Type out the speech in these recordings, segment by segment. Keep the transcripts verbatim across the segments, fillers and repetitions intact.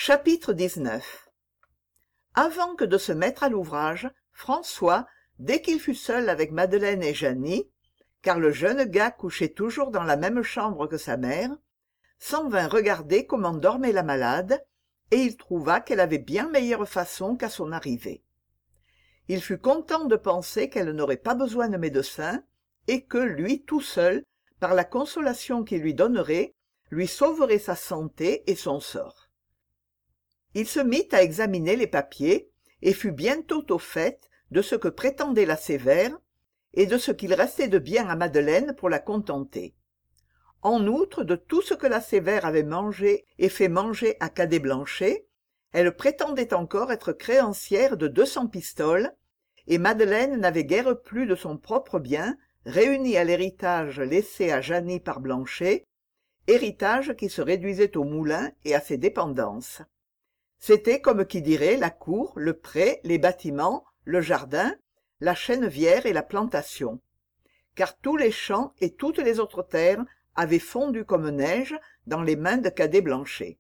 Chapitre dix-neuf. Avant que de se mettre à l'ouvrage, François, dès qu'il fut seul avec Madeleine et Jeannie, car le jeune gars couchait toujours dans la même chambre que sa mère, s'en vint regarder comment dormait la malade, et il trouva qu'elle avait bien meilleure façon qu'à son arrivée. Il fut content de penser qu'elle n'aurait pas besoin de médecin, et que lui tout seul, par la consolation qu'il lui donnerait, lui sauverait sa santé et son sort. Il se mit à examiner les papiers, et fut bientôt au fait de ce que prétendait la Sévère, et de ce qu'il restait de bien à Madeleine pour la contenter. En outre de tout ce que la Sévère avait mangé et fait manger à Cadet Blanchet, elle prétendait encore être créancière de deux cents pistoles, et Madeleine n'avait guère plus de son propre bien, réuni à l'héritage laissé à Jeannie par Blanchet, héritage qui se réduisait au moulin et à ses dépendances. C'était comme qui dirait la cour, le pré, les bâtiments, le jardin, la chènevière et la plantation. Car tous les champs et toutes les autres terres avaient fondu comme neige dans les mains de Cadet Blanchet.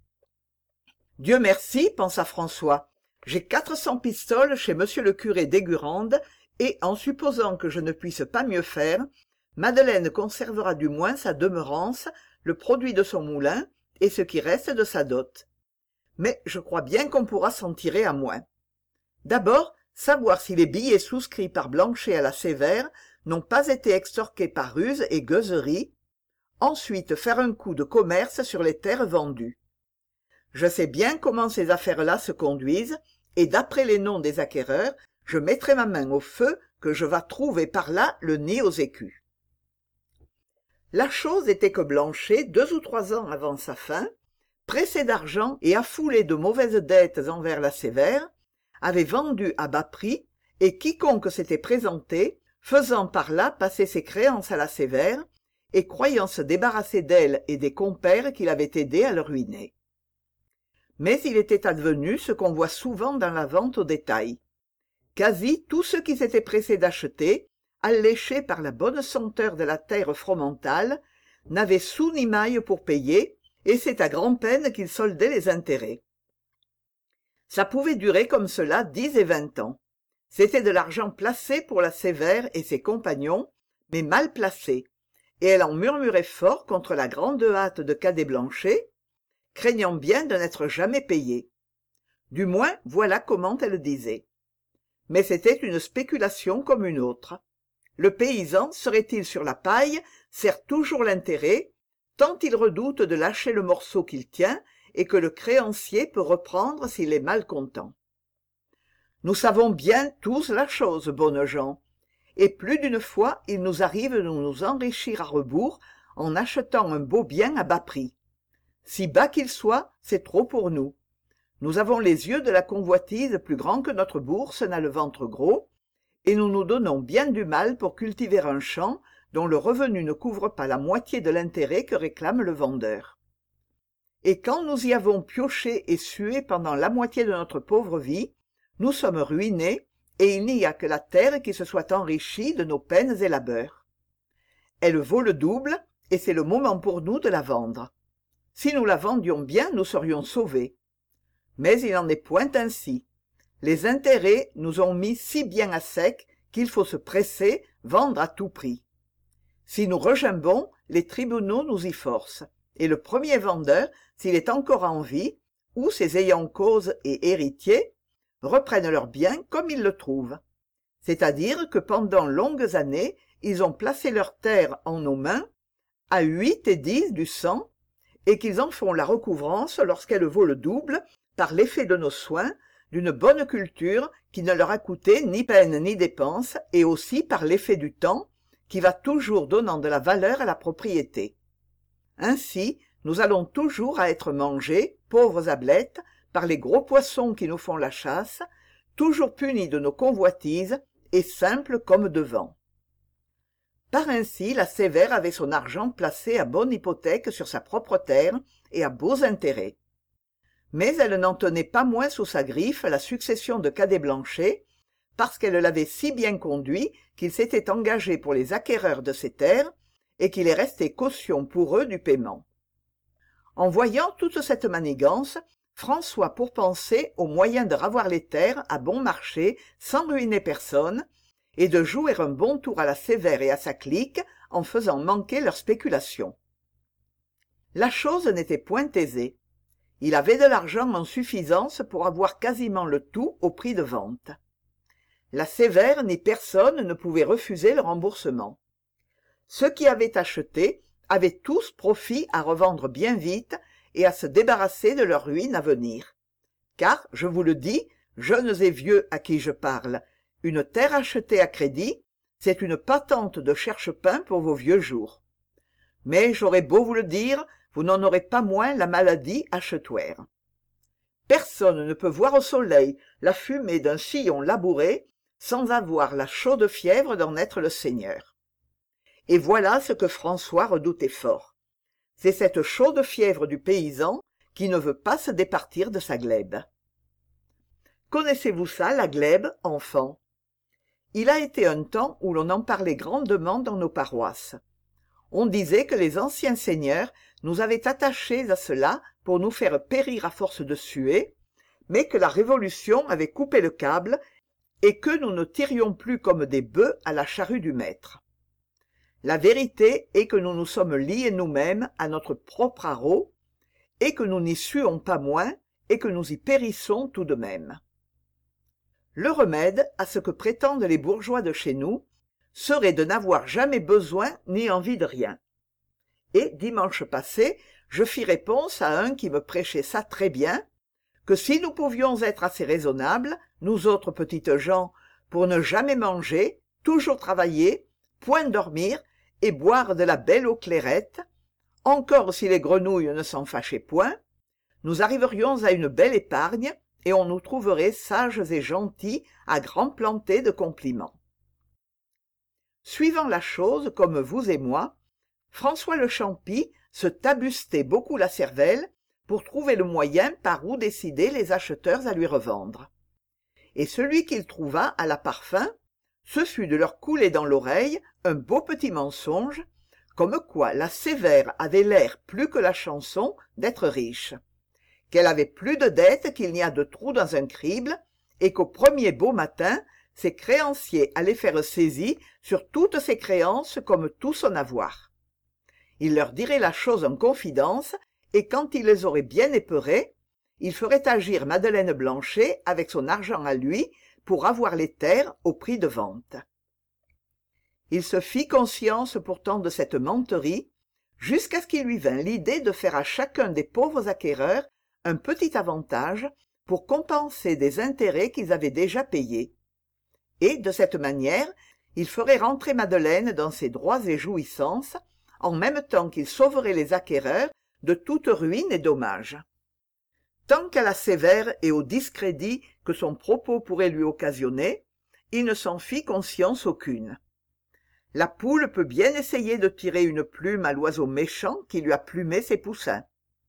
Dieu merci, pensa François, j'ai quatre cents pistoles chez monsieur le curé d'Aigurande, et en supposant que je ne puisse pas mieux faire, Madeleine conservera du moins sa demeurance, le produit de son moulin, et ce qui reste de sa dot. Mais je crois bien qu'on pourra s'en tirer à moins. D'abord, savoir si les billets souscrits par Blanchet à la Sévère n'ont pas été extorqués par ruse et gueuserie. Ensuite, faire un coup de commerce sur les terres vendues. Je sais bien comment ces affaires-là se conduisent, et d'après les noms des acquéreurs, je mettrai ma main au feu que je vas trouver par là le nid aux écus. La chose était que Blanchet, deux ou trois ans avant sa fin, pressé d'argent et affoulé de mauvaises dettes envers la Sévère, avait vendu à bas prix, et quiconque s'était présenté, faisant par là passer ses créances à la Sévère, et croyant se débarrasser d'elle et des compères qui l'avaient aidé à le ruiner. Mais il était advenu ce qu'on voit souvent dans la vente au détail. Quasi tous ceux qui s'étaient pressés d'acheter, alléchés par la bonne senteur de la terre fromentale, n'avaient sou ni maille pour payer, et c'est à grand-peine qu'ils soldaient les intérêts. Ça pouvait durer comme cela dix et vingt ans. C'était de l'argent placé pour la Sévère et ses compagnons, mais mal placé, et elle en murmurait fort contre la grande hâte de Cadet Blanchet, craignant bien de n'être jamais payée. Du moins, voilà comment elle disait. Mais c'était une spéculation comme une autre. Le paysan serait-il sur la paille, sert toujours l'intérêt, tant il redoute de lâcher le morceau qu'il tient et que le créancier peut reprendre s'il est malcontent. Nous savons bien tous la chose, bonnes gens, et plus d'une fois il nous arrive de nous enrichir à rebours en achetant un beau bien à bas prix. Si bas qu'il soit, c'est trop pour nous. Nous avons les yeux de la convoitise plus grands que notre bourse n'a le ventre gros, et nous nous donnons bien du mal pour cultiver un champ dont le revenu ne couvre pas la moitié de l'intérêt que réclame le vendeur. Et quand nous y avons pioché et sué pendant la moitié de notre pauvre vie, nous sommes ruinés, et il n'y a que la terre qui se soit enrichie de nos peines et labeurs. Elle vaut le double, et c'est le moment pour nous de la vendre. Si nous la vendions bien, nous serions sauvés. Mais il n'en est point ainsi. Les intérêts nous ont mis si bien à sec qu'il faut se presser, vendre à tout prix. Si nous regimbons, les tribunaux nous y forcent, et le premier vendeur, s'il est encore en vie, ou ses ayants cause et héritiers, reprennent leurs biens comme ils le trouvent. C'est-à-dire que pendant longues années, ils ont placé leurs terres en nos mains, à huit et dix du cent, et qu'ils en font la recouvrance lorsqu'elle vaut le double, par l'effet de nos soins, d'une bonne culture qui ne leur a coûté ni peine ni dépense, et aussi par l'effet du temps, qui va toujours donnant de la valeur à la propriété. Ainsi, nous allons toujours à être mangés, pauvres ablettes, par les gros poissons qui nous font la chasse, toujours punis de nos convoitises, et simples comme devant. Par ainsi, la Sévère avait son argent placé à bonne hypothèque sur sa propre terre et à beaux intérêts. Mais elle n'en tenait pas moins sous sa griffe la succession de Cadet Blanchet, parce qu'elle l'avait si bien conduit qu'il s'était engagé pour les acquéreurs de ces terres, et qu'il est resté caution pour eux du paiement. En voyant toute cette manigance, François pourpensait au moyen de ravoir les terres à bon marché sans ruiner personne, et de jouer un bon tour à la Sévère et à sa clique en faisant manquer leurs spéculations. La chose n'était point aisée. Il avait de l'argent en suffisance pour avoir quasiment le tout au prix de vente. La Sévère ni personne ne pouvait refuser le remboursement. Ceux qui avaient acheté avaient tous profit à revendre bien vite et à se débarrasser de leur ruine à venir. Car, je vous le dis, jeunes et vieux à qui je parle, une terre achetée à crédit, c'est une patente de cherche-pain pour vos vieux jours. Mais j'aurais beau vous le dire, vous n'en aurez pas moins la maladie achetoire. Personne ne peut voir au soleil la fumée d'un sillon labouré sans avoir la chaude fièvre d'en être le seigneur. Et voilà ce que François redoutait fort. C'est cette chaude fièvre du paysan qui ne veut pas se départir de sa glèbe. Connaissez-vous ça, la glèbe, enfant? Il a été un temps où l'on en parlait grandement dans nos paroisses. On disait que les anciens seigneurs nous avaient attachés à cela pour nous faire périr à force de suer, mais que la Révolution avait coupé le câble et que nous ne tirions plus comme des bœufs à la charrue du maître. La vérité est que nous nous sommes liés nous-mêmes à notre propre haro, et que nous n'y suons pas moins, et que nous y périssons tout de même. Le remède à ce que prétendent les bourgeois de chez nous serait de n'avoir jamais besoin ni envie de rien. Et dimanche passé, je fis réponse à un qui me prêchait ça très bien, que si nous pouvions être assez raisonnables, nous autres petites gens, pour ne jamais manger, toujours travailler, point dormir, et boire de la belle eau clairette, encore si les grenouilles ne s'en fâchaient point, nous arriverions à une belle épargne, et on nous trouverait sages et gentils à grand planter de compliments. Suivant la chose comme vous et moi, François le Champy se tabustait beaucoup la cervelle pour trouver le moyen par où décider les acheteurs à lui revendre. Et celui qu'il trouva à la parfum, ce fut de leur couler dans l'oreille un beau petit mensonge, comme quoi la Sévère avait l'air plus que la chanson d'être riche, qu'elle avait plus de dettes qu'il n'y a de trous dans un crible, et qu'au premier beau matin, ses créanciers allaient faire saisie sur toutes ses créances comme tout son avoir. Il leur dirait la chose en confidence, et quand il les aurait bien épeurés, il ferait agir Madeleine Blanchet avec son argent à lui pour avoir les terres au prix de vente. Il se fit conscience pourtant de cette menterie, jusqu'à ce qu'il lui vînt l'idée de faire à chacun des pauvres acquéreurs un petit avantage pour compenser des intérêts qu'ils avaient déjà payés. Et, de cette manière, il ferait rentrer Madeleine dans ses droits et jouissances, en même temps qu'il sauverait les acquéreurs de toute ruine et dommage. Tant qu'à la Sévère et au discrédit que son propos pourrait lui occasionner, il ne s'en fit conscience aucune. La poule peut bien essayer de tirer une plume à l'oiseau méchant qui lui a plumé ses poussins.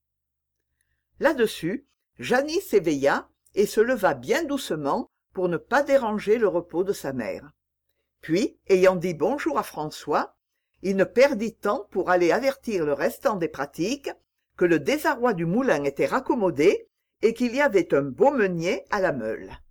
Là-dessus, Jeannie s'éveilla et se leva bien doucement pour ne pas déranger le repos de sa mère. Puis, ayant dit bonjour à François, il ne perdit temps pour aller avertir le restant des pratiques que le désarroi du moulin était raccommodé et qu'il y avait un beau meunier à la meule.